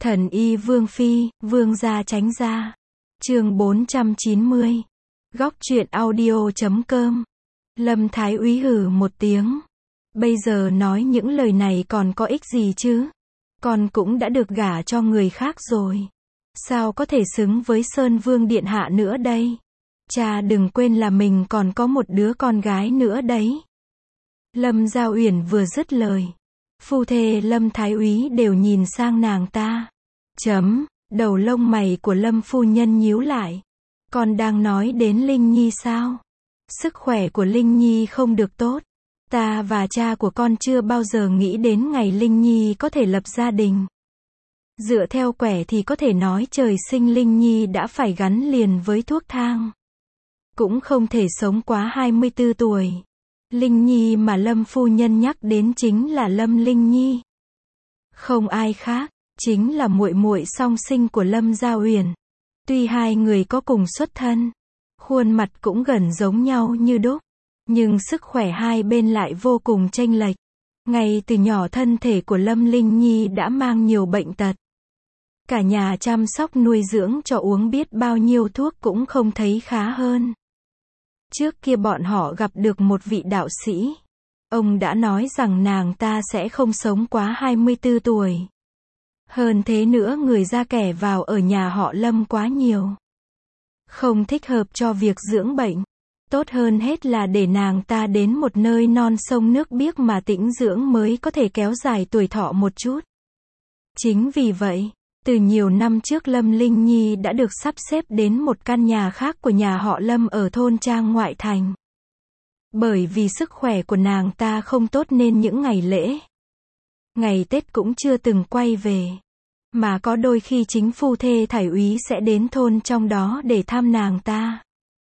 Thần y Vương Phi, Vương gia tránh ra. Chương 490. Góc truyện audio.com. Lâm Thái Úy hừ một tiếng. Bây giờ nói những lời này còn có ích gì chứ? Con cũng đã được gả cho người khác rồi. Sao có thể xứng với Sơn Vương Điện Hạ nữa đây? Cha đừng quên là mình còn có một đứa con gái nữa đấy. Lâm Giao Uyển vừa dứt lời, phu thê Lâm Thái Úy đều nhìn sang nàng ta. Đầu lông mày của Lâm phu nhân nhíu lại. Con đang nói đến Linh Nhi sao? Sức khỏe của Linh Nhi không được tốt. Ta và cha của con chưa bao giờ nghĩ đến ngày Linh Nhi có thể lập gia đình. Dựa theo quẻ thì có thể nói trời sinh Linh Nhi đã phải gắn liền với thuốc thang. Cũng không thể sống quá 24 tuổi. Linh Nhi mà Lâm phu nhân nhắc đến chính là Lâm Linh Nhi. Không ai khác, chính là muội muội song sinh của Lâm Giao Uyển. Tuy hai người có cùng xuất thân, khuôn mặt cũng gần giống nhau như đúc, nhưng sức khỏe hai bên lại vô cùng chênh lệch. Ngay từ nhỏ thân thể của Lâm Linh Nhi đã mang nhiều bệnh tật. Cả nhà chăm sóc nuôi dưỡng cho uống biết bao nhiêu thuốc cũng không thấy khá hơn. Trước kia bọn họ gặp được một vị đạo sĩ. Ông đã nói rằng nàng ta sẽ không sống quá 24 tuổi. Hơn thế nữa người ra kẻ vào ở nhà họ Lâm quá nhiều. Không thích hợp cho việc dưỡng bệnh. Tốt hơn hết là để nàng ta đến một nơi non sông nước biếc mà tĩnh dưỡng mới có thể kéo dài tuổi thọ một chút. Chính vì vậy, từ nhiều năm trước Lâm Linh Nhi đã được sắp xếp đến một căn nhà khác của nhà họ Lâm ở thôn trang ngoại thành. Bởi vì sức khỏe của nàng ta không tốt nên những ngày lễ, ngày Tết cũng chưa từng quay về. Mà có đôi khi chính phu thê Thái Úy sẽ đến thôn trong đó để thăm nàng ta.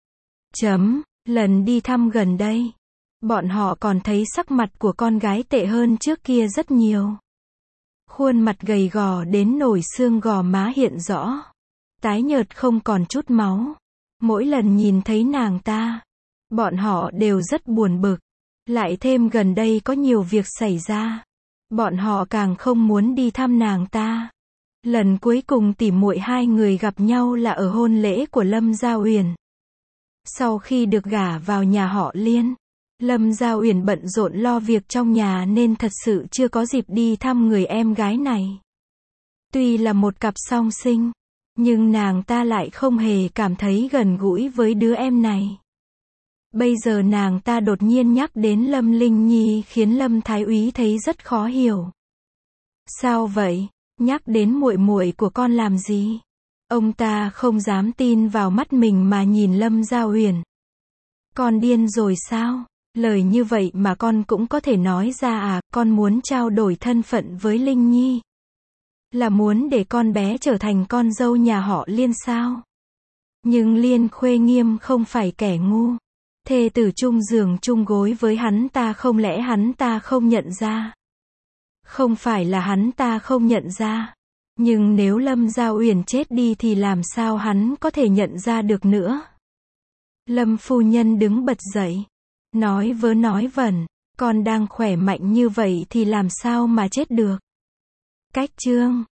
Lần đi thăm gần đây, bọn họ còn thấy sắc mặt của con gái tệ hơn trước kia rất nhiều. Khuôn mặt gầy gò đến nổi xương gò má hiện rõ. Tái nhợt không còn chút máu. Mỗi lần nhìn thấy nàng ta, bọn họ đều rất buồn bực. Lại thêm gần đây có nhiều việc xảy ra. Bọn họ càng không muốn đi thăm nàng ta. Lần cuối cùng tỉ muội hai người gặp nhau là ở hôn lễ của Lâm Giao Uyển. Sau khi được gả vào nhà họ Liên, Lâm Giao Uyển bận rộn lo việc trong nhà nên thật sự chưa có dịp đi thăm người em gái này. Tuy là một cặp song sinh, nhưng nàng ta lại không hề cảm thấy gần gũi với đứa em này. Bây giờ nàng ta đột nhiên nhắc đến Lâm Linh Nhi khiến Lâm Thái Úy thấy rất khó hiểu. Sao vậy? Nhắc đến muội muội của con làm gì? Ông ta không dám tin vào mắt mình mà nhìn Lâm Giao Uyển. Con điên rồi sao? Lời như vậy mà con cũng có thể nói ra à? Con muốn trao đổi thân phận với Linh Nhi. Là muốn để con bé trở thành con dâu nhà họ Liên sao? Nhưng Liên Khuê Nghiêm không phải kẻ ngu. Thê tử chung giường chung gối với hắn ta, không lẽ hắn ta không nhận ra? Không phải là hắn ta không nhận ra. Nhưng nếu Lâm Giao Uyển chết đi thì làm sao hắn có thể nhận ra được nữa? Lâm phu nhân đứng bật dậy. Nói vớ nói vẩn. Con đang khỏe mạnh như vậy thì làm sao mà chết được? Cách chương.